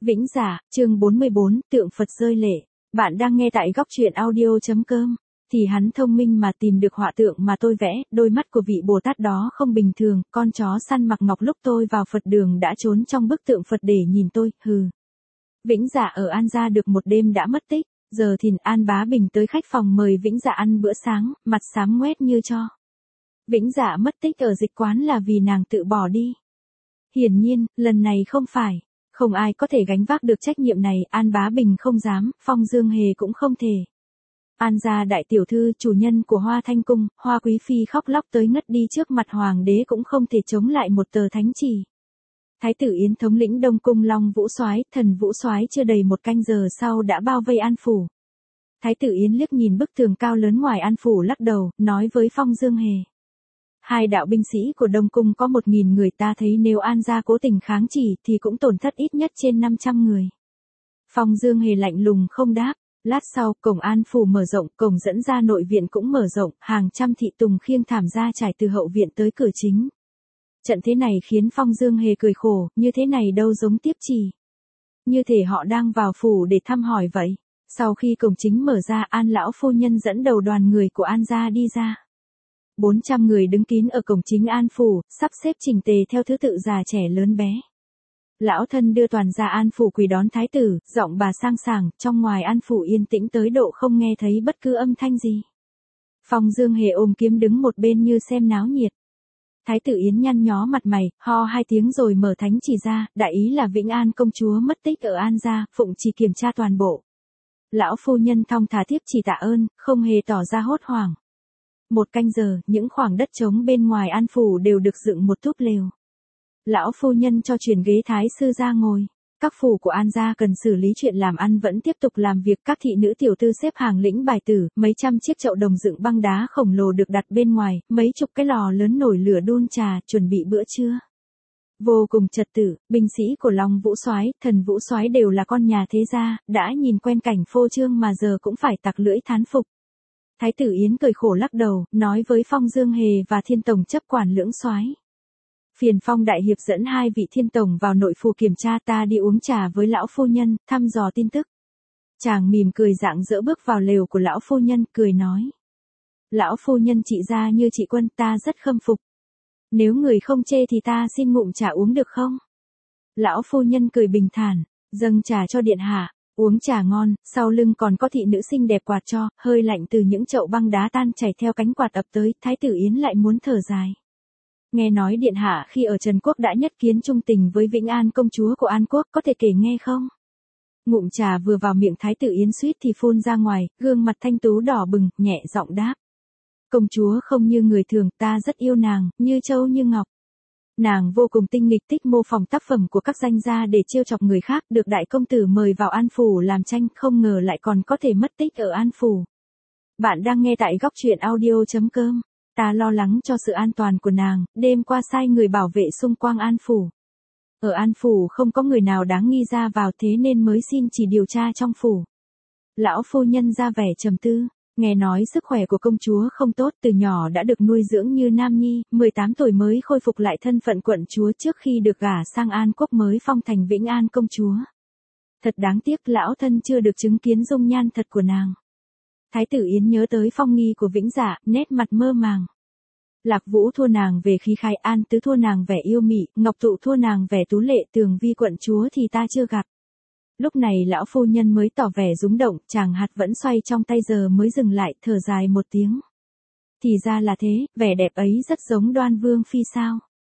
Vĩnh Dạ, chương 44, tượng Phật rơi lệ. Bạn đang nghe tại góc truyện audio.com. Thì hắn thông minh mà tìm được họa tượng mà tôi vẽ, đôi mắt của vị Bồ Tát đó không bình thường, con chó săn mặc ngọc lúc tôi vào Phật đường đã trốn trong bức tượng Phật để nhìn tôi, hừ. Vĩnh Dạ ở An Gia được một đêm đã mất tích, giờ thìn An Bá Bình tới khách phòng mời Vĩnh Dạ ăn bữa sáng, mặt xám ngoét như tro. Vĩnh Dạ mất tích ở dịch quán là vì nàng tự bỏ đi. Hiển nhiên, lần này không phải. Không ai có thể gánh vác được trách nhiệm này, An Bá Bình không dám, Phong Dương Hề cũng không thể. An Gia đại tiểu thư chủ nhân của Hoa Thanh Cung, Hoa Quý Phi khóc lóc tới ngất đi trước mặt hoàng đế cũng không thể chống lại một tờ thánh chỉ. Thái tử Yến thống lĩnh Đông Cung Long Vũ Soái, Thần Vũ Soái chưa đầy một canh giờ sau đã bao vây An Phủ. Thái tử Yến liếc nhìn bức tường cao lớn ngoài An Phủ lắc đầu, nói với Phong Dương Hề. Hai đạo binh sĩ của Đông Cung có 1.000 người, ta thấy nếu An Gia cố tình kháng chỉ thì cũng tổn thất ít nhất trên 500 người. Phong Dương Hề lạnh lùng không đáp. Lát sau, cổng An Phủ mở rộng, cổng dẫn ra nội viện cũng mở rộng, hàng trăm thị tùng khiêng thảm ra trải từ hậu viện tới cửa chính. Trận thế này khiến Phong Dương Hề cười khổ, như thế này đâu giống tiếp chỉ. Như thể họ đang vào phủ để thăm hỏi vậy. Sau khi cổng chính mở ra, An lão phu nhân dẫn đầu đoàn người của An Gia đi ra. 400 người đứng kín ở cổng chính An Phủ, sắp xếp chỉnh tề theo thứ tự già trẻ lớn bé. Lão thân đưa toàn gia An Phủ quỳ đón thái tử, giọng bà sang sảng, trong ngoài An Phủ yên tĩnh tới độ không nghe thấy bất cứ âm thanh gì. Phong Dương Hề ôm kiếm đứng một bên như xem náo nhiệt. Thái tử Yến nhăn nhó mặt mày, ho 2 tiếng rồi mở thánh chỉ ra, đại ý là Vĩnh An công chúa mất tích ở An Gia, phụng chỉ kiểm tra toàn bộ. Lão phu nhân thong thả tiếp chỉ tạ ơn, không hề tỏ ra hốt hoảng. 1 canh giờ, những khoảng đất trống bên ngoài An Phủ đều được dựng một túp lều. Lão phu nhân cho chuyển ghế thái sư ra ngồi. Các phủ của An Gia cần xử lý chuyện làm ăn vẫn tiếp tục làm việc, các thị nữ tiểu tư xếp hàng lĩnh bài tử, mấy trăm chiếc chậu đồng dựng băng đá khổng lồ được đặt bên ngoài, mấy chục cái lò lớn nổi lửa đun trà, chuẩn bị bữa trưa. Vô cùng trật tự, binh sĩ của Long Vũ Soái, Thần Vũ Soái đều là con nhà thế gia, đã nhìn quen cảnh phô trương mà giờ cũng phải tặc lưỡi thán phục. Thái tử Yến cười khổ lắc đầu, nói với Phong Dương Hề và Thiên Tổng chấp quản lưỡng soái. Phiền Phong đại hiệp dẫn 2 vị Thiên Tổng vào nội phủ kiểm tra, ta đi uống trà với lão phu nhân, thăm dò tin tức. Chàng mỉm cười rạng rỡ bước vào lều của lão phu nhân, cười nói. Lão phu nhân trị gia như chị Quân, ta rất khâm phục. Nếu người không chê thì ta xin ngụm trà uống được không? Lão phu nhân cười bình thản, dâng trà cho điện hạ. Uống trà ngon, sau lưng còn có thị nữ xinh đẹp quạt cho, hơi lạnh từ những chậu băng đá tan chảy theo cánh quạt ập tới, Thái tử Yến lại muốn thở dài. Nghe nói điện hạ khi ở Trần Quốc đã nhất kiến trung tình với Vĩnh An công chúa của An Quốc, có thể kể nghe không? Ngụm trà vừa vào miệng Thái tử Yến suýt thì phun ra ngoài, gương mặt thanh tú đỏ bừng, nhẹ giọng đáp. Công chúa không như người thường, ta rất yêu nàng, như châu như ngọc. Nàng vô cùng tinh nghịch, thích mô phỏng tác phẩm của các danh gia để trêu chọc người khác, được đại công tử mời vào An Phủ làm tranh, không ngờ lại còn có thể mất tích ở An Phủ. Bạn đang nghe tại góc truyện audio.com. Ta lo lắng cho sự an toàn của nàng, đêm qua sai người bảo vệ xung quanh An Phủ. Ở An Phủ không có người nào đáng nghi ra vào, thế nên mới xin chỉ điều tra trong phủ. Lão phu nhân ra vẻ trầm tư. Nghe nói sức khỏe của công chúa không tốt, từ nhỏ đã được nuôi dưỡng như nam nhi, 18 tuổi mới khôi phục lại thân phận quận chúa trước khi được gả sang An Quốc mới phong thành Vĩnh An công chúa. Thật đáng tiếc lão thân chưa được chứng kiến dung nhan thật của nàng. Thái tử Yến nhớ tới phong nghi của Vĩnh Dạ, nét mặt mơ màng. Lạc Vũ thua nàng về khí khái, An Tứ thua nàng vẻ yêu mị, Ngọc Tụ thua nàng vẻ tú lệ, Tường Vi quận chúa thì ta chưa gặp. Lúc này lão phu nhân mới tỏ vẻ rúng động, chàng hạt vẫn xoay trong tay giờ mới dừng lại, thở dài một tiếng. Thì ra là thế, vẻ đẹp ấy rất giống Đoan Vương Phi sao?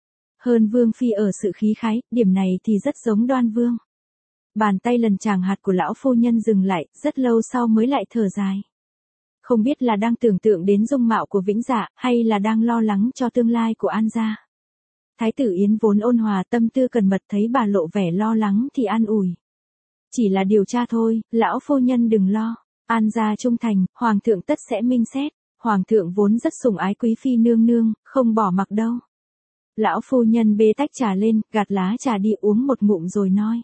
Hơn Vương Phi ở sự khí khái, điểm này thì rất giống Đoan Vương. Bàn tay lần chàng hạt của lão phu nhân dừng lại, rất lâu sau mới lại thở dài. Không biết là đang tưởng tượng đến dung mạo của Vĩnh Dạ, hay là đang lo lắng cho tương lai của An Gia. Thái tử Yến vốn ôn hòa tâm tư cẩn mật, thấy bà lộ vẻ lo lắng thì an ủi. Chỉ là điều tra thôi, lão phu nhân đừng lo. An Gia trung thành, hoàng thượng tất sẽ minh xét. Hoàng thượng vốn rất sủng ái quý phi nương nương, không bỏ mặc đâu. Lão phu nhân bê tách trà lên, gạt lá trà đi uống một ngụm rồi nói.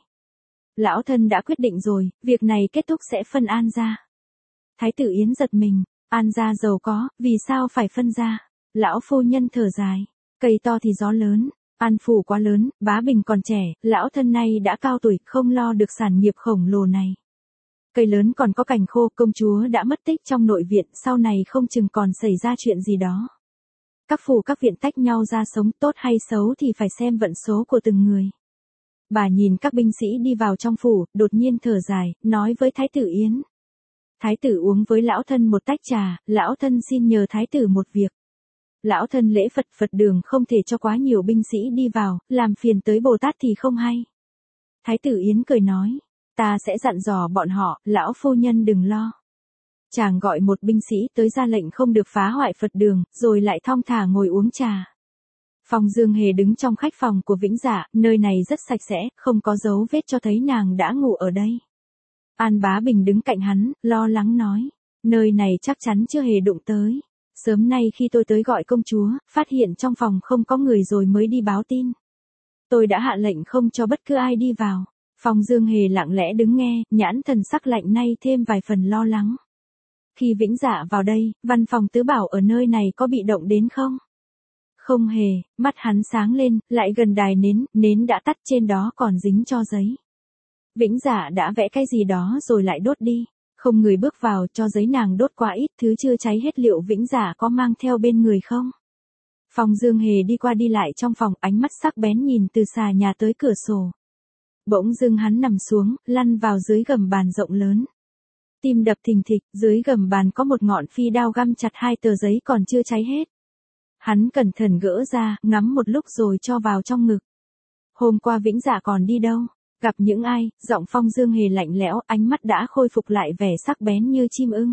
Lão thân đã quyết định rồi, việc này kết thúc sẽ phân An Gia. Thái tử Yến giật mình, An Gia giàu có, vì sao phải phân ra? Lão phu nhân thở dài, cây to thì gió lớn. An phủ quá lớn, bá Bình còn trẻ, lão thân nay đã cao tuổi, không lo được sản nghiệp khổng lồ này. Cây lớn còn có cành khô, công chúa đã mất tích trong nội viện, sau này không chừng còn xảy ra chuyện gì đó. Các phủ các viện tách nhau ra sống, tốt hay xấu thì phải xem vận số của từng người. Bà nhìn các binh sĩ đi vào trong phủ, đột nhiên thở dài, nói với Thái tử Yến. Thái tử uống với lão thân một tách trà, lão thân xin nhờ Thái tử một việc. Lão thân lễ Phật đường không thể cho quá nhiều binh sĩ đi vào, làm phiền tới Bồ Tát thì không hay. Thái tử Yến cười nói, ta sẽ dặn dò bọn họ, lão phu nhân đừng lo. Chàng gọi một binh sĩ tới ra lệnh không được phá hoại Phật đường, rồi lại thong thả ngồi uống trà. Phong Dương Hề đứng trong khách phòng của Vĩnh Dạ, nơi này rất sạch sẽ, không có dấu vết cho thấy nàng đã ngủ ở đây. An Bá Bình đứng cạnh hắn, lo lắng nói, nơi này chắc chắn chưa hề đụng tới. Sớm nay khi tôi tới gọi công chúa, phát hiện trong phòng không có người rồi mới đi báo tin. Tôi đã hạ lệnh không cho bất cứ ai đi vào. Phong Dương Hề lặng lẽ đứng nghe, nhãn thần sắc lạnh nay thêm vài phần lo lắng. Khi Vĩnh Dạ vào đây, văn phòng tứ bảo ở nơi này có bị động đến không? Không hề, mắt hắn sáng lên, lại gần đài nến, nến đã tắt trên đó còn dính cho giấy. Vĩnh Dạ đã vẽ cái gì đó rồi lại đốt đi. Không người bước vào, cho giấy nàng đốt quá ít, thứ chưa cháy hết, liệu Vĩnh Dạ có mang theo bên người không? Phong Dương Hề đi qua đi lại trong phòng, ánh mắt sắc bén nhìn từ xà nhà tới cửa sổ. Bỗng dưng hắn nằm xuống, lăn vào dưới gầm bàn rộng lớn. Tim đập thình thịch, dưới gầm bàn có một ngọn phi đao găm chặt hai tờ giấy còn chưa cháy hết. Hắn cẩn thận gỡ ra, ngắm một lúc rồi cho vào trong ngực. Hôm qua Vĩnh Dạ còn đi đâu? Gặp những ai? Giọng Phong Dương Hề lạnh lẽo, ánh mắt đã khôi phục lại vẻ sắc bén như chim ưng.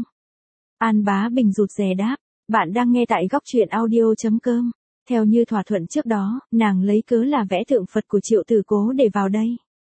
An Bá Bình rụt rè đáp, bạn đang nghe tại góc truyện audio.com. Theo như thỏa thuận trước đó, nàng lấy cớ là vẽ tượng Phật của Triệu Tử Cố để vào đây.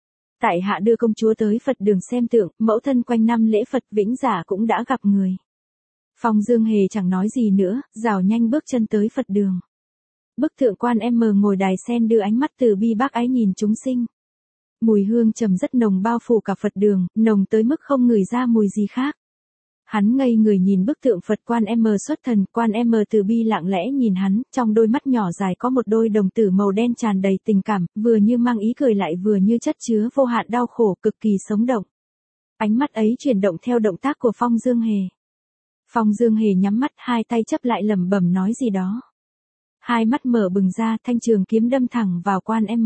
Tại hạ đưa công chúa tới Phật đường xem tượng, mẫu thân quanh năm lễ Phật, Vĩnh Dạ cũng đã gặp người. Phong Dương Hề chẳng nói gì nữa, rảo nhanh bước chân tới Phật đường. Bức tượng Quan M ngồi đài sen đưa ánh mắt từ bi bác ái nhìn chúng sinh. Mùi hương trầm rất nồng bao phủ cả Phật đường, nồng tới mức không ngửi ra mùi gì khác. Hắn ngây người nhìn bức tượng Phật Quan M xuất thần, Quan M từ bi lặng lẽ nhìn hắn, trong đôi mắt nhỏ dài có một đôi đồng tử màu đen tràn đầy tình cảm, vừa như mang ý cười lại vừa như chất chứa vô hạn đau khổ, cực kỳ sống động. Ánh mắt ấy chuyển động theo động tác của Phong Dương Hề. Phong Dương Hề nhắm mắt, hai tay chấp lại lẩm bẩm nói gì đó. Hai mắt mở bừng ra, thanh trường kiếm đâm thẳng vào Quan M.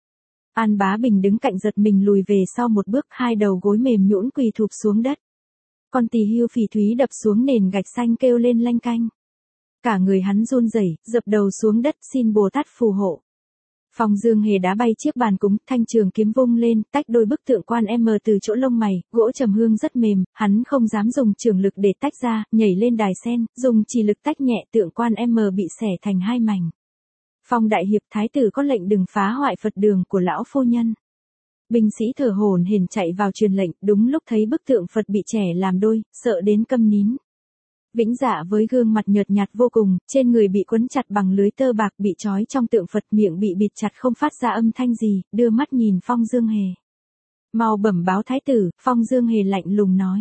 An Bá Bình đứng cạnh giật mình lùi về sau một bước, hai đầu gối mềm nhũn quỳ thụp xuống đất. Con tỳ hưu phỉ thúy đập xuống nền gạch xanh kêu lên lanh canh. Cả người hắn run rẩy, dập đầu xuống đất xin Bồ Tát phù hộ. Phong Dương Hề đá bay chiếc bàn cúng, thanh trường kiếm vung lên, tách đôi bức tượng Quan M từ chỗ lông mày, gỗ trầm hương rất mềm, hắn không dám dùng trường lực để tách ra, nhảy lên đài sen, dùng chỉ lực tách nhẹ, tượng Quan M bị xẻ thành hai mảnh. Phong đại hiệp, thái tử có lệnh đừng phá hoại Phật đường của lão phu nhân. Binh sĩ thở hổn hển chạy vào truyền lệnh, đúng lúc thấy bức tượng Phật bị chẻ làm đôi, sợ đến câm nín. Vĩnh Dạ với gương mặt nhợt nhạt vô cùng, trên người bị quấn chặt bằng lưới tơ bạc, bị trói trong tượng Phật, miệng bị bịt chặt không phát ra âm thanh gì, đưa mắt nhìn Phong Dương Hề. Mau bẩm báo thái tử, Phong Dương Hề lạnh lùng nói.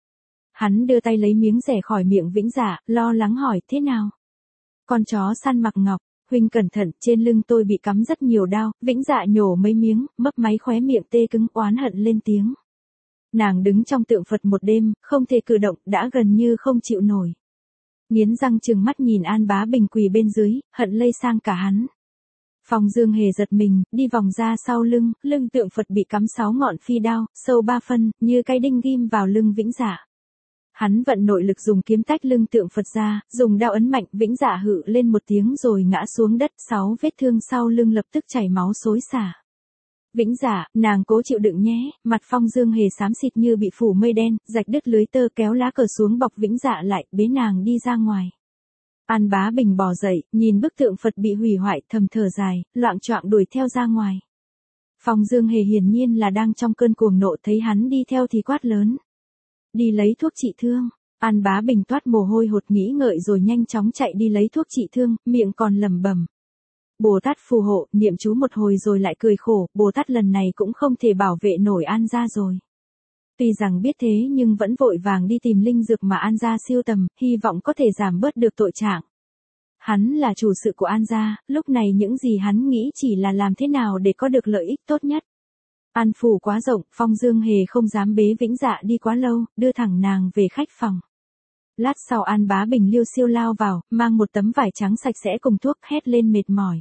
Hắn đưa tay lấy miếng rẻ khỏi miệng Vĩnh Dạ, lo lắng hỏi, thế nào? Con chó săn mặc ngọc. Huynh cẩn thận, trên lưng tôi bị cắm rất nhiều đao. Vĩnh Dạ nhổ mấy miếng, mấp máy khóe miệng tê cứng, oán hận lên tiếng. Nàng đứng trong tượng Phật một đêm, không thể cử động, đã gần như không chịu nổi. Nghiến răng trừng mắt nhìn An Bá Bình quỳ bên dưới, hận lây sang cả hắn. Phong Dương Hề giật mình, đi vòng ra sau lưng, lưng tượng Phật bị cắm 6 ngọn phi đao, sâu 3 phân, như cái đinh ghim vào lưng Vĩnh Dạ. Hắn vận nội lực dùng kiếm tách lưng tượng Phật ra, dùng đao ấn mạnh, Vĩnh Dạ hự lên một tiếng rồi ngã xuống đất, 6 vết thương sau lưng lập tức chảy máu xối xả. Vĩnh Dạ, nàng cố chịu đựng nhé, mặt Phong Dương Hề xám xịt như bị phủ mây đen, rạch đứt lưới tơ, kéo lá cờ xuống bọc Vĩnh Dạ lại, bế nàng đi ra ngoài. An Bá Bình bò dậy, nhìn bức tượng Phật bị hủy hoại, thầm thở dài, loạng choạng đuổi theo ra ngoài. Phong Dương Hề hiển nhiên là đang trong cơn cuồng nộ, thấy hắn đi theo thì quát lớn. Đi lấy thuốc trị thương. An Bá Bình toát mồ hôi hột nghĩ ngợi rồi nhanh chóng chạy đi lấy thuốc trị thương, miệng còn lẩm bẩm. Bồ Tát phù hộ, niệm chú một hồi rồi lại cười khổ, Bồ Tát lần này cũng không thể bảo vệ nổi An gia rồi. Tuy rằng biết thế nhưng vẫn vội vàng đi tìm linh dược mà An gia siêu tầm, hy vọng có thể giảm bớt được tội trạng. Hắn là chủ sự của An gia, lúc này những gì hắn nghĩ chỉ là làm thế nào để có được lợi ích tốt nhất. An phủ quá rộng, Phong Dương Hề không dám bế Vĩnh Dạ đi quá lâu, đưa thẳng nàng về khách phòng. Lát sau An Bá Bình liêu xiêu lao vào, mang một tấm vải trắng sạch sẽ cùng thuốc, hét lên mệt mỏi.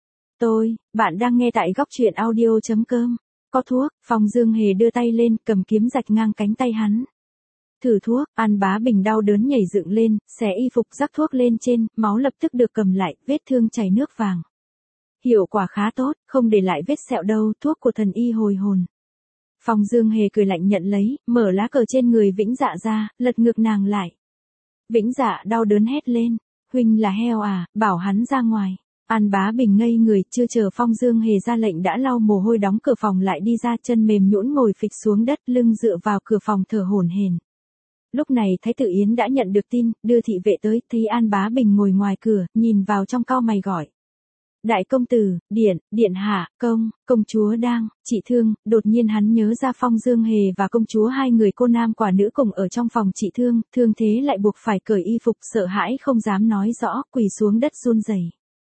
Bạn đang nghe tại góc truyện audio.com. Có thuốc, Phong Dương Hề đưa tay lên, cầm kiếm rạch ngang cánh tay hắn. Thử thuốc, An Bá Bình đau đớn nhảy dựng lên, xé y phục rắc thuốc lên trên, máu lập tức được cầm lại, vết thương chảy nước vàng. Hiệu quả khá tốt, không để lại vết sẹo đâu, thuốc của thần y hồi hồn. Phong Dương Hề cười lạnh nhận lấy, mở lá cờ trên người Vĩnh Dạ ra, lật ngược nàng lại. Vĩnh Dạ đau đớn hét lên, huynh là heo à, bảo hắn ra ngoài. An Bá Bình ngây người, chưa chờ Phong Dương Hề ra lệnh đã lau mồ hôi đóng cửa phòng lại đi ra, chân mềm nhũn ngồi phịch xuống đất, lưng dựa vào cửa phòng thở hổn hển. Lúc này Thái tử Yến đã nhận được tin, đưa thị vệ tới, thấy An Bá Bình ngồi ngoài cửa, nhìn vào trong cau mày gọi. Đại công tử, điện hạ, công chúa đang, trị thương. Đột nhiên hắn nhớ ra Phong Dương Hề và công chúa, hai người cô nam quả nữ cùng ở trong phòng trị thương, thương thế lại buộc phải cởi y phục, sợ hãi không dám nói rõ, quỳ xuống đất run rẩy.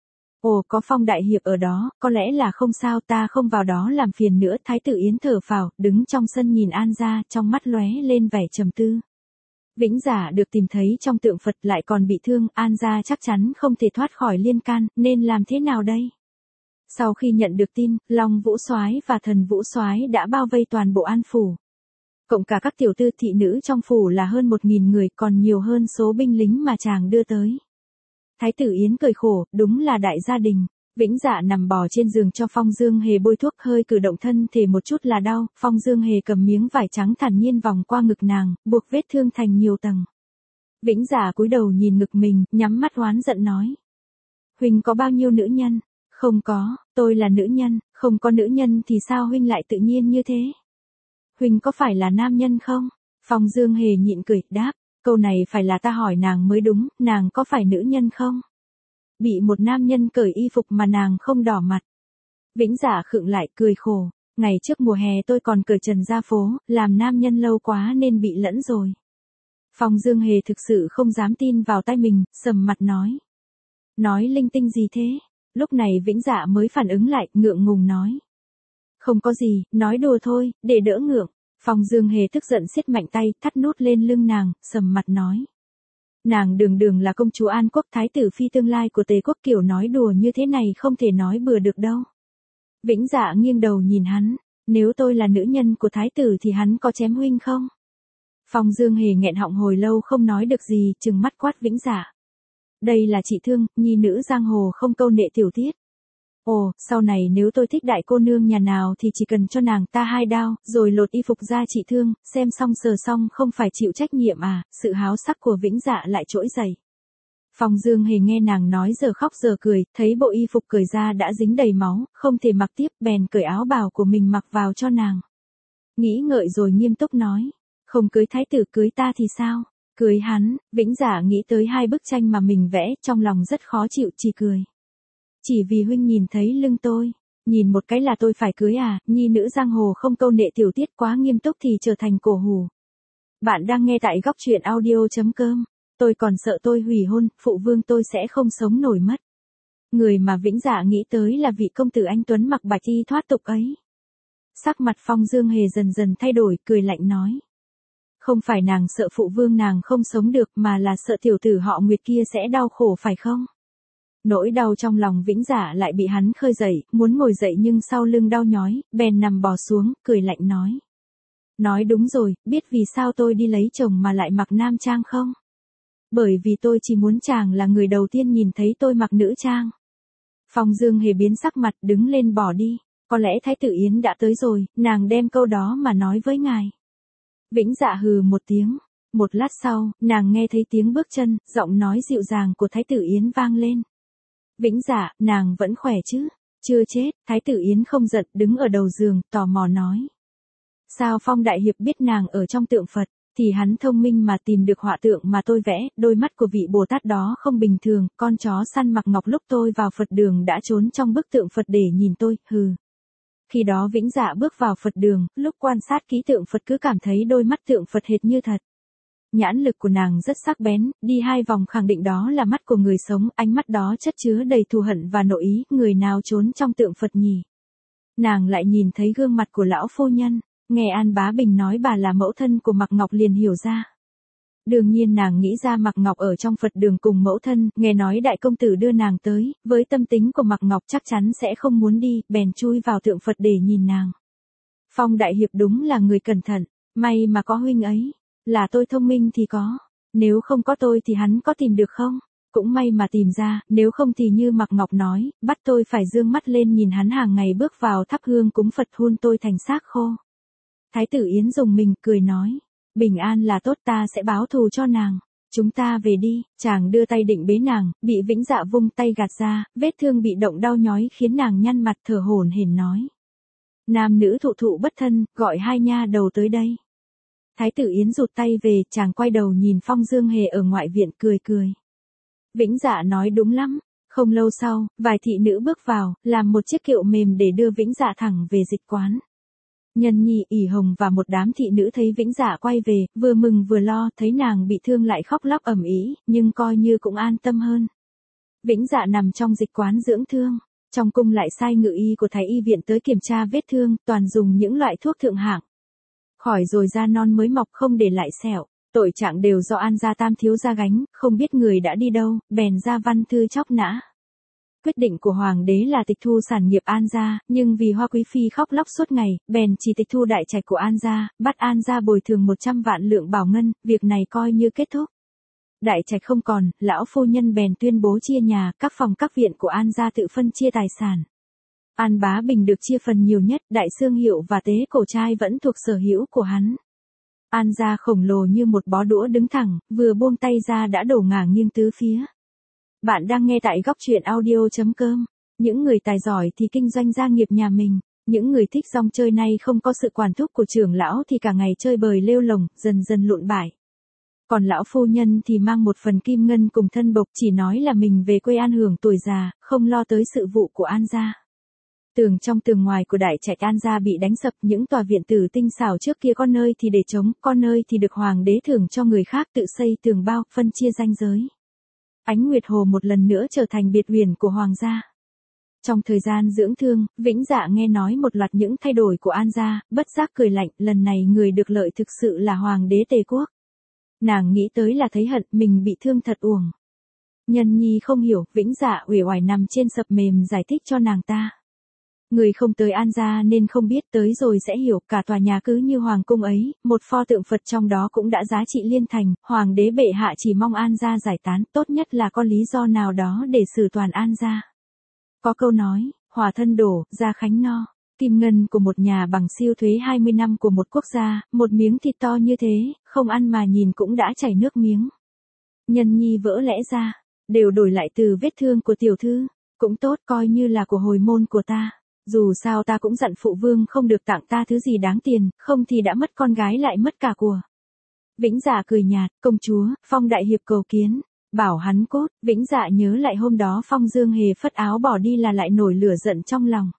Ồ, có Phong đại hiệp ở đó, có lẽ là không sao, ta không vào đó làm phiền nữa. Thái tử Yến thở phào, đứng trong sân nhìn An gia, trong mắt lóe lên vẻ trầm tư. Vĩnh Dạ được tìm thấy trong tượng Phật lại còn bị thương, An gia chắc chắn không thể thoát khỏi liên can, nên làm thế nào đây? Sau khi nhận được tin, Long Vũ Soái và Thần Vũ Soái đã bao vây toàn bộ An phủ. Cộng cả các tiểu tư thị nữ trong phủ là hơn 1000 người, còn nhiều hơn số binh lính mà chàng đưa tới. Thái tử Yến cười khổ, đúng là đại gia đình. Vĩnh Dạ nằm bò trên giường cho Phong Dương Hề bôi thuốc, hơi cử động thân thể một chút là đau. Phong Dương Hề cầm miếng vải trắng thản nhiên vòng qua ngực nàng, buộc vết thương thành nhiều tầng. Vĩnh Dạ cúi đầu nhìn ngực mình, nhắm mắt oán giận nói. Huynh có bao nhiêu nữ nhân? Không có, tôi là nữ nhân, không có nữ nhân thì sao huynh lại tự nhiên như thế? Huynh có phải là nam nhân không? Phong Dương Hề nhịn cười, đáp, câu này phải là ta hỏi nàng mới đúng, nàng có phải nữ nhân không? Bị một nam nhân cởi y phục mà nàng không đỏ mặt. Vĩnh Dạ khựng lại, cười khổ. Ngày trước mùa hè tôi còn cởi trần ra phố, làm nam nhân lâu quá nên bị lẫn rồi. Phong Dương Hề thực sự không dám tin vào tai mình, sầm mặt nói. Nói linh tinh gì thế? Lúc này Vĩnh Dạ mới phản ứng lại, ngượng ngùng nói. Không có gì, nói đùa thôi, để đỡ ngượng. Phong Dương Hề tức giận siết mạnh tay, thắt nút lên lưng nàng, sầm mặt nói. Nàng đường là công chúa An Quốc, thái tử phi tương lai của Tề quốc, kiểu nói đùa như thế này không thể nói bừa được đâu. Vĩnh Dạ nghiêng đầu nhìn hắn, nếu tôi là nữ nhân của thái tử thì hắn có chém huynh không? Phong Dương Hề nghẹn họng hồi lâu không nói được gì, trừng mắt quát Vĩnh Dạ. Đây là chị thương, nhi nữ giang hồ không câu nệ tiểu tiết. Ồ, sau này nếu tôi thích đại cô nương nhà nào thì chỉ cần cho nàng ta 2 đao, rồi lột y phục ra trị thương, xem xong sờ xong không phải chịu trách nhiệm à? Sự háo sắc của Vĩnh Dạ lại trỗi dậy. Phong Dương Hề nghe nàng nói giờ khóc giờ cười, thấy bộ y phục cởi ra đã dính đầy máu, không thể mặc tiếp, bèn cởi áo bào của mình mặc vào cho nàng. Nghĩ ngợi rồi nghiêm túc nói, không cưới thái tử cưới ta thì sao? Cưới hắn. Vĩnh Dạ nghĩ tới 2 bức tranh mà mình vẽ, trong lòng rất khó chịu, chỉ cười. Chỉ vì huynh nhìn thấy lưng tôi, nhìn một cái là tôi phải cưới à? Nhi nữ giang hồ không câu nệ tiểu tiết, quá nghiêm túc thì trở thành cổ hủ. Bạn đang nghe tại góc truyện audio.com. Tôi còn sợ tôi hủy hôn, phụ vương tôi sẽ không sống nổi mất. Người mà Vĩnh Dạ nghĩ tới là vị công tử anh tuấn mặc bạch y thoát tục ấy. Sắc mặt Phong Dương Hề dần dần thay đổi, cười lạnh nói. Không phải nàng sợ phụ vương nàng không sống được, mà là sợ tiểu tử họ Nguyệt kia sẽ đau khổ phải không? Nỗi đau trong lòng Vĩnh Dạ lại bị hắn khơi dậy, muốn ngồi dậy nhưng sau lưng đau nhói, bèn nằm bò xuống, cười lạnh nói. Nói đúng rồi, biết vì sao tôi đi lấy chồng mà lại mặc nam trang không? Bởi vì tôi chỉ muốn chàng là người đầu tiên nhìn thấy tôi mặc nữ trang. Phong Dương Hề biến sắc mặt, đứng lên bỏ đi. Có lẽ Thái tử Yến đã tới rồi, nàng đem câu đó mà nói với ngài. Vĩnh Dạ hừ một tiếng. Một lát sau, nàng nghe thấy tiếng bước chân, giọng nói dịu dàng của Thái tử Yến vang lên. Vĩnh Dạ, nàng vẫn khỏe chứ? Chưa chết. Thái tử Yến không giận, đứng ở đầu giường, tò mò nói. Sao Phong đại hiệp biết nàng ở trong tượng Phật? Thì hắn thông minh mà tìm được họa tượng mà tôi vẽ, đôi mắt của vị Bồ Tát đó không bình thường, con chó săn mặc ngọc lúc tôi vào Phật đường đã trốn trong bức tượng Phật để nhìn tôi, hừ. Khi đó Vĩnh Dạ bước vào Phật đường, lúc quan sát kỹ tượng Phật cứ cảm thấy đôi mắt tượng Phật hệt như thật. Nhãn lực của nàng rất sắc bén, đi 2 vòng khẳng định đó là mắt của người sống, ánh mắt đó chất chứa đầy thù hận và nội ý, người nào trốn trong tượng Phật nhỉ? Nàng lại nhìn thấy gương mặt của lão phu nhân, nghe An Bá Bình nói bà là mẫu thân của Mạc Ngọc liền hiểu ra. Đương nhiên nàng nghĩ ra Mạc Ngọc ở trong Phật đường cùng mẫu thân, nghe nói đại công tử đưa nàng tới, với tâm tính của Mạc Ngọc chắc chắn sẽ không muốn đi, bèn chui vào tượng Phật để nhìn nàng. Phong đại hiệp đúng là người cẩn thận, may mà có huynh ấy, là tôi thông minh thì có, nếu không có tôi thì hắn có tìm được không? Cũng may mà tìm ra, nếu không thì như Mạc Ngọc nói, bắt tôi phải dương mắt lên nhìn hắn hàng ngày bước vào thắp hương cúng Phật hun tôi thành xác khô. Thái tử Yến dùng mình cười nói, bình an là tốt, ta sẽ báo thù cho nàng. Chúng ta về đi, chàng đưa tay định bế nàng, bị Vĩnh Dạ vung tay gạt ra, vết thương bị động đau nhói khiến nàng nhăn mặt thở hổn hển nói. Nam nữ thụ thụ bất thân, gọi hai nha đầu tới đây. Thái tử Yến rụt tay về, chàng quay đầu nhìn Phong Dương Hề ở ngoại viện cười cười. Vĩnh Dạ nói đúng lắm. Không lâu sau, vài thị nữ bước vào, làm một chiếc kiệu mềm để đưa Vĩnh Dạ thẳng về dịch quán. Nhân Nhi, ỉ Hồng và một đám thị nữ thấy Vĩnh Dạ quay về, vừa mừng vừa lo, thấy nàng bị thương lại khóc lóc ầm ĩ, nhưng coi như cũng an tâm hơn. Vĩnh Dạ nằm trong dịch quán dưỡng thương, trong cung lại sai ngự y của Thái y viện tới kiểm tra vết thương, toàn dùng những loại thuốc thượng hạng. Khỏi rồi da non mới mọc không để lại sẹo, tội trạng đều do An gia tam thiếu gia gánh, không biết người đã đi đâu, bèn ra văn thư chóc nã. Quyết định của hoàng đế là tịch thu sản nghiệp An gia, nhưng vì Hoa quý phi khóc lóc suốt ngày, bèn chỉ tịch thu đại trạch của An gia, bắt An gia bồi thường 100 vạn lượng bảo ngân, việc này coi như kết thúc. Đại trạch không còn, lão phu nhân bèn tuyên bố chia nhà, các phòng các viện của An gia tự phân chia tài sản. An Bá Bình được chia phần nhiều nhất, Đại Xương Hiệu và Tế Cổ Trai vẫn thuộc sở hữu của hắn. An gia khổng lồ như một bó đũa đứng thẳng, vừa buông tay ra đã đổ ngả nghiêng tứ phía. Bạn đang nghe tại góc truyện audio.com. Những người tài giỏi thì kinh doanh gia nghiệp nhà mình, những người thích rong chơi nay không có sự quản thúc của trưởng lão thì cả ngày chơi bời lêu lồng, dần dần lụn bại. Còn lão phu nhân thì mang một phần kim ngân cùng thân bộc, chỉ nói là mình về quê an hưởng tuổi già, không lo tới sự vụ của An gia. Tường trong tường ngoài của đại trạch An gia bị đánh sập, những tòa viện tử tinh xảo trước kia có nơi thì để trống, có nơi thì được hoàng đế thưởng cho người khác tự xây tường bao, phân chia ranh giới. Ánh Nguyệt Hồ một lần nữa trở thành biệt huyền của hoàng gia. Trong thời gian dưỡng thương, Vĩnh Dạ nghe nói một loạt những thay đổi của An gia, bất giác cười lạnh, lần này người được lợi thực sự là hoàng đế Tề quốc. Nàng nghĩ tới là thấy hận, mình bị thương thật uổng. Nhân Nhi không hiểu, Vĩnh Dạ uể oải nằm trên sập mềm giải thích cho nàng ta. Người không tới An gia nên không biết, tới rồi sẽ hiểu, cả tòa nhà cứ như hoàng cung ấy, một pho tượng Phật trong đó cũng đã giá trị liên thành, hoàng đế bệ hạ chỉ mong An gia giải tán, tốt nhất là có lý do nào đó để xử toàn An gia. Có câu nói, hòa thân đổ, gia khánh no, kim ngân của một nhà bằng siêu thuế 20 năm của một quốc gia, một miếng thịt to như thế, không ăn mà nhìn cũng đã chảy nước miếng. Nhân Nhi vỡ lẽ ra, đều đổi lại từ vết thương của tiểu thư, cũng tốt coi như là của hồi môn của ta. Dù sao ta cũng dặn phụ vương không được tặng ta thứ gì đáng tiền, không thì đã mất con gái lại mất cả của. Vĩnh Dạ cười nhạt, công chúa, Phong đại hiệp cầu kiến, bảo hắn cốt. Vĩnh Dạ nhớ lại hôm đó Phong Dương Hề phất áo bỏ đi là lại nổi lửa giận trong lòng.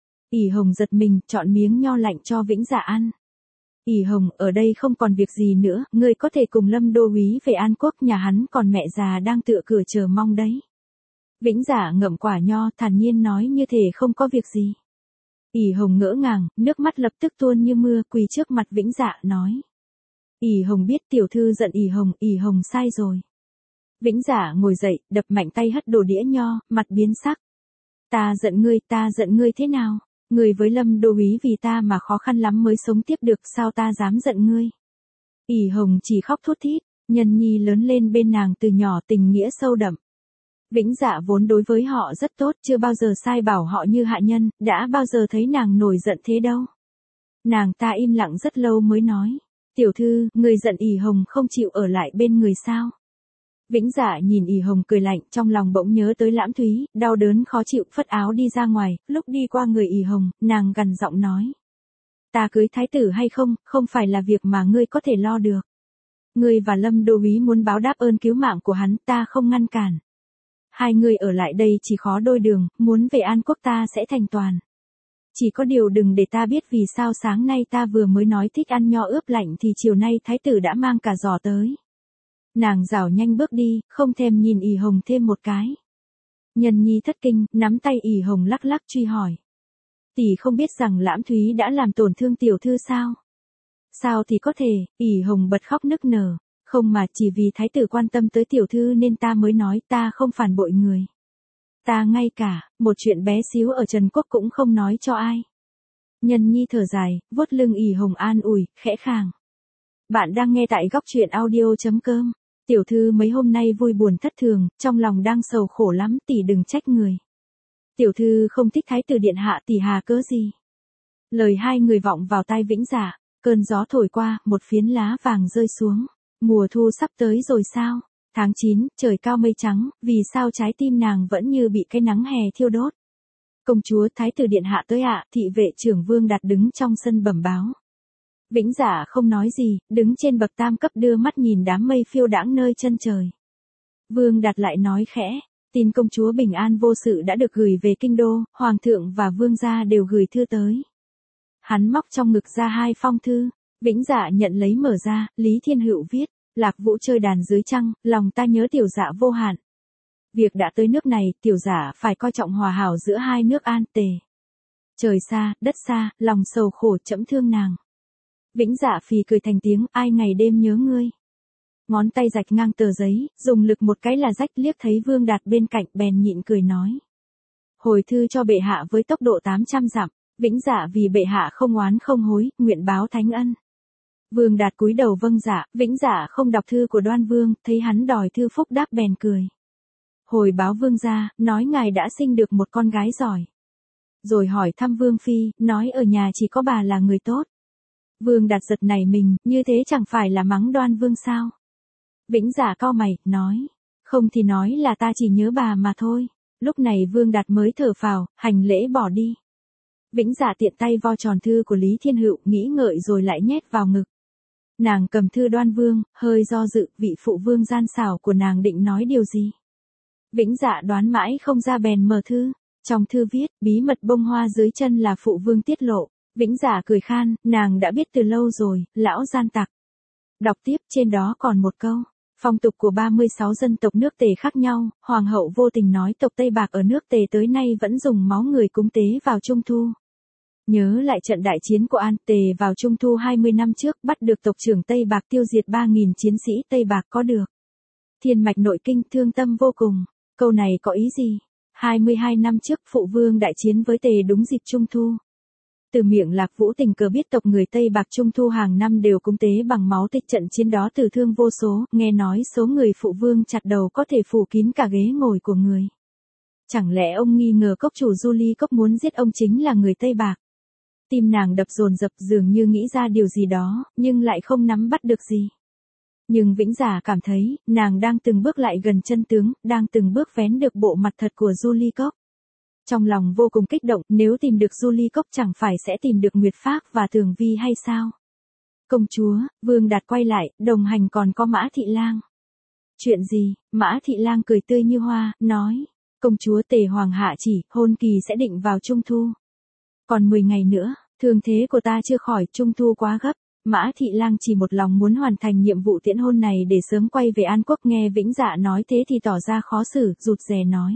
ỉ Hồng giật mình, chọn miếng nho lạnh cho Vĩnh Dạ ăn. ỉ Hồng, ở đây không còn việc gì nữa, ngươi có thể cùng Lâm đô úy về An Quốc, nhà hắn còn mẹ già đang tựa cửa chờ mong đấy. Vĩnh Dạ ngậm quả nho, thản nhiên nói như thể không có việc gì. ỉ Hồng ngỡ ngàng, nước mắt lập tức tuôn như mưa, quỳ trước mặt Vĩnh Dạ nói. ỉ Hồng biết tiểu thư giận ỉ Hồng sai rồi. Vĩnh Dạ ngồi dậy, đập mạnh tay hất đổ đĩa nho, mặt biến sắc. Ta giận ngươi thế nào? Ngươi với Lâm đô úy vì ta mà khó khăn lắm mới sống tiếp được, sao ta dám giận ngươi? ỉ Hồng chỉ khóc thút thít, Nhân Nhi lớn lên bên nàng từ nhỏ, tình nghĩa sâu đậm. Vĩnh Dạ vốn đối với họ rất tốt, chưa bao giờ sai bảo họ như hạ nhân, đã bao giờ thấy nàng nổi giận thế đâu. Nàng ta im lặng rất lâu mới nói, tiểu thư, người giận ỉ Hồng không chịu ở lại bên người sao? Vĩnh Dạ nhìn ỉ Hồng cười lạnh, trong lòng bỗng nhớ tới Lãm Thúy, đau đớn khó chịu, phất áo đi ra ngoài, lúc đi qua người ỉ Hồng, nàng gằn giọng nói. Ta cưới thái tử hay không, không phải là việc mà ngươi có thể lo được. Ngươi và Lâm đô úy muốn báo đáp ơn cứu mạng của hắn, ta không ngăn cản. Hai người ở lại đây chỉ khó đôi đường, muốn về An Quốc ta sẽ thành toàn. Chỉ có điều đừng để ta biết vì sao sáng nay ta vừa mới nói thích ăn nho ướp lạnh thì chiều nay thái tử đã mang cả giò tới. Nàng rảo nhanh bước đi, không thèm nhìn ỉ hồng thêm một cái. Nhân nhi thất kinh, nắm tay ỉ hồng lắc lắc truy hỏi. Tỷ không biết rằng Lãm Thúy đã làm tổn thương tiểu thư sao? Sao thì có thể, ỉ hồng bật khóc nức nở. Không mà chỉ vì thái tử quan tâm tới tiểu thư nên ta mới nói ta không phản bội người. Ta ngay cả, một chuyện bé xíu ở Trần Quốc cũng không nói cho ai. Nhân nhi thở dài, vuốt lưng ỉ hồng an ủi, khẽ khàng. Bạn đang nghe tại góc truyện audio.com. Tiểu thư mấy hôm nay vui buồn thất thường, trong lòng đang sầu khổ lắm, tỷ đừng trách người. Tiểu thư không thích thái tử điện hạ, tỷ hà cớ gì? Lời hai người vọng vào tai Vĩnh Dạ, cơn gió thổi qua, một phiến lá vàng rơi xuống. Mùa thu sắp tới rồi sao? Tháng 9, trời cao mây trắng, vì sao trái tim nàng vẫn như bị cái nắng hè thiêu đốt? Công chúa thái tử điện hạ tới ạ, thị vệ trưởng Vương Đạt đứng trong sân bẩm báo. Vĩnh Dạ không nói gì, đứng trên bậc tam cấp đưa mắt nhìn đám mây phiêu đãng nơi chân trời. Vương Đạt lại nói khẽ, tin công chúa bình an vô sự đã được gửi về kinh đô, hoàng thượng và vương gia đều gửi thư tới. Hắn móc trong ngực ra 2 phong thư, Vĩnh Dạ nhận lấy mở ra, Lý Thiên Hữu viết, Lạc Vũ chơi đàn dưới trăng, lòng ta nhớ tiểu dạ vô hạn. Việc đã tới nước này, tiểu dạ phải coi trọng hòa hảo giữa hai nước An Tề. Trời xa, đất xa, lòng sầu khổ trẫm thương nàng. Vĩnh Dạ phì cười thành tiếng, ai ngày đêm nhớ ngươi. Ngón tay rạch ngang tờ giấy, dùng lực một cái là rách, liếc thấy Vương Đạt bên cạnh bèn nhịn cười nói. Hồi thư cho bệ hạ với tốc độ 800 dặm, Vĩnh Dạ vì bệ hạ không oán không hối, nguyện báo thánh ân. Vương Đạt cúi đầu vâng dạ, Vĩnh Dạ không đọc thư của Đoan Vương, thấy hắn đòi thư phúc đáp bèn cười. Hồi báo vương gia, nói ngài đã sinh được một con gái giỏi. Rồi hỏi thăm Vương Phi, nói ở nhà chỉ có bà là người tốt. Vương Đạt giật nảy mình, như thế chẳng phải là mắng Đoan Vương sao? Vĩnh Dạ cau mày, nói. Không thì nói là ta chỉ nhớ bà mà thôi. Lúc này Vương Đạt mới thở phào, hành lễ bỏ đi. Vĩnh Dạ tiện tay vo tròn thư của Lý Thiên Hữu, nghĩ ngợi rồi lại nhét vào ngực. Nàng cầm thư Đoan Vương, hơi do dự, vị phụ vương gian xảo của nàng định nói điều gì? Vĩnh Dạ đoán mãi không ra bèn mở thư. Trong thư viết, bí mật bông hoa dưới chân là phụ vương tiết lộ. Vĩnh Dạ cười khan, nàng đã biết từ lâu rồi, lão gian tặc. Đọc tiếp, trên đó còn một câu. Phong tục của 36 dân tộc nước Tề khác nhau, hoàng hậu vô tình nói tộc Tây Bạc ở nước Tề tới nay vẫn dùng máu người cúng tế vào Trung Thu. Nhớ lại trận đại chiến của An Tề vào Trung Thu 20 năm trước, bắt được tộc trưởng Tây Bạc tiêu diệt 3.000 chiến sĩ Tây Bạc có được. Thiên mạch nội kinh thương tâm vô cùng. Câu này có ý gì? 22 năm trước phụ vương đại chiến với Tề đúng dịp Trung Thu. Từ miệng Lạc Vũ tình cờ biết tộc người Tây Bạc Trung Thu hàng năm đều cúng tế bằng máu tịch, trận chiến đó tử thương vô số, nghe nói số người phụ vương chặt đầu có thể phủ kín cả ghế ngồi của người. Chẳng lẽ ông nghi ngờ cốc chủ Julie Cốc muốn giết ông chính là người Tây Bạc? Tim nàng đập dồn dập, dường như nghĩ ra điều gì đó, nhưng lại không nắm bắt được gì. Nhưng Vĩnh Dạ cảm thấy, nàng đang từng bước lại gần chân tướng, đang từng bước vén được bộ mặt thật của Julie Cốc. Trong lòng vô cùng kích động, nếu tìm được Julie Cốc chẳng phải sẽ tìm được Nguyệt Phác và Tường Vi hay sao? Công chúa, Vương Đạt quay lại, đồng hành còn có Mã Thị Lang. Chuyện gì? Mã Thị Lang cười tươi như hoa, nói. Công chúa Tề Hoàng hạ chỉ, hôn kỳ sẽ định vào Trung Thu. Còn 10 ngày nữa, thương thế của ta chưa khỏi, Trung Thu quá gấp. Mã Thị Lang chỉ một lòng muốn hoàn thành nhiệm vụ tiễn hôn này để sớm quay về An Quốc, nghe Vĩnh Dạ nói thế thì tỏ ra khó xử, rụt rè nói.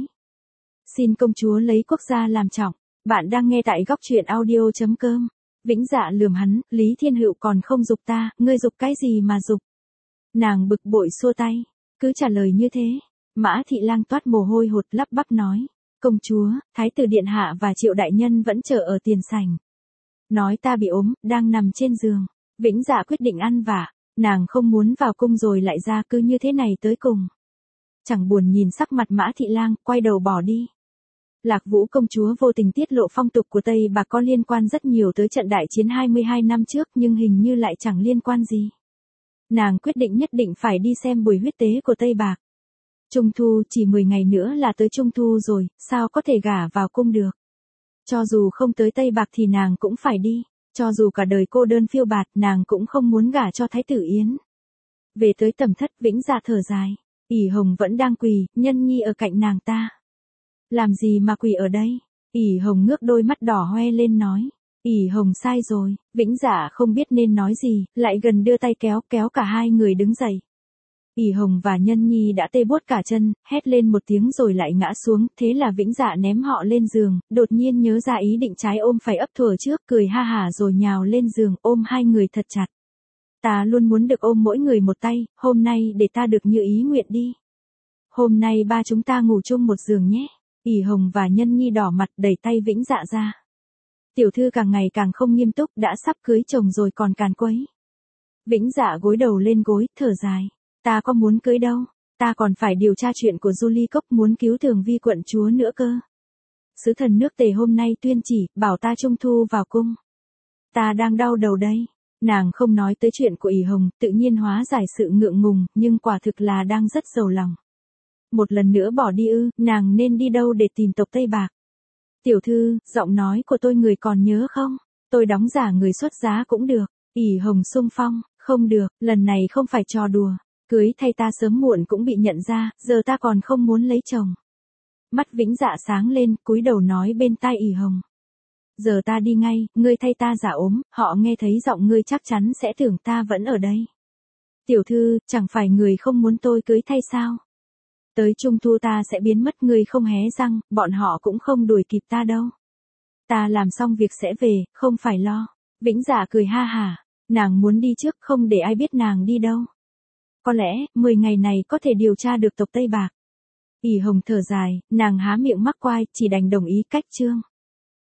Xin công chúa lấy quốc gia làm trọng. Bạn đang nghe tại góc truyện audio.com. Vĩnh Dạ lườm hắn, Lý Thiên Hữu còn không giục ta, ngươi giục cái gì mà giục? Nàng bực bội xua tay, cứ trả lời như thế. Mã Thị Lang toát mồ hôi hột, lắp bắp nói. Công chúa, Thái tử Điện Hạ và Triệu Đại Nhân vẫn chờ ở tiền sảnh. Nói ta bị ốm, đang nằm trên giường. Vĩnh Dạ quyết định ăn vạ, nàng không muốn vào cung rồi lại ra, cứ như thế này tới cùng. Chẳng buồn nhìn sắc mặt Mã Thị Lang, quay đầu bỏ đi. Lạc Vũ công chúa vô tình tiết lộ phong tục của Tây Bạc có liên quan rất nhiều tới trận đại chiến 22 năm trước, nhưng hình như lại chẳng liên quan gì. Nàng quyết định nhất định phải đi xem buổi huyết tế của Tây Bạc. Trung Thu, chỉ 10 ngày nữa là tới Trung Thu rồi, sao có thể gả vào cung được. Cho dù không tới Tây Bạc thì nàng cũng phải đi. Cho dù cả đời cô đơn phiêu bạt, nàng cũng không muốn gả cho Thái tử Yến. Về tới tầm thất, Vĩnh Dạ thở dài. ỉ Hồng vẫn đang quỳ, Nhân Nhi ở cạnh nàng ta. Làm gì mà quỳ ở đây? ỉ Hồng ngước đôi mắt đỏ hoe lên nói. ỉ Hồng sai rồi. Vĩnh Dạ không biết nên nói gì, lại gần đưa tay kéo cả hai người đứng dậy. ỷ Hồng và Nhân Nhi đã tê buốt cả chân, hét lên một tiếng rồi lại ngã xuống, thế là Vĩnh Dạ ném họ lên giường, đột nhiên nhớ ra ý định trái ôm phải ấp thuở trước, cười ha hả rồi nhào lên giường, ôm hai người thật chặt. Ta luôn muốn được ôm mỗi người một tay, hôm nay để ta được như ý nguyện đi. Hôm nay ba chúng ta ngủ chung một giường nhé. ỷ Hồng và Nhân Nhi đỏ mặt đẩy tay Vĩnh Dạ ra. Tiểu thư càng ngày càng không nghiêm túc, đã sắp cưới chồng rồi còn càn quấy. Vĩnh Dạ gối đầu lên gối, thở dài. Ta có muốn cưới đâu, ta còn phải điều tra chuyện của Julie Cốc, muốn cứu Thường Vi quận chúa nữa cơ. Sứ thần nước Tề hôm nay tuyên chỉ, bảo ta trung thu vào cung. Ta đang đau đầu đây. Nàng không nói tới chuyện của ỷ Hồng, tự nhiên hóa giải sự ngượng ngùng, nhưng quả thực là đang rất giàu lòng. Một lần nữa bỏ đi ư, nàng nên đi đâu để tìm tộc Tây Bạc? Tiểu thư, giọng nói của tôi người còn nhớ không? Tôi đóng giả người xuất giá cũng được. ỷ Hồng xung phong, không được, lần này không phải trò đùa. Cưới thay ta sớm muộn cũng bị nhận ra, giờ ta còn không muốn lấy chồng. Mắt Vĩnh Dạ sáng lên, cúi đầu nói bên tai ỷ Hồng. Giờ ta đi ngay, ngươi thay ta giả ốm, họ nghe thấy giọng ngươi chắc chắn sẽ tưởng ta vẫn ở đây. Tiểu thư, chẳng phải người không muốn tôi cưới thay sao? Tới trung thu ta sẽ biến mất, ngươi không hé răng, bọn họ cũng không đuổi kịp ta đâu. Ta làm xong việc sẽ về, không phải lo. Vĩnh Dạ cười ha hả, nàng muốn đi trước, không để ai biết nàng đi đâu. Có lẽ, 10 ngày này có thể điều tra được tộc Tây Bạc. ỷ Hồng thở dài, nàng há miệng mắc quai, chỉ đành đồng ý cách chương.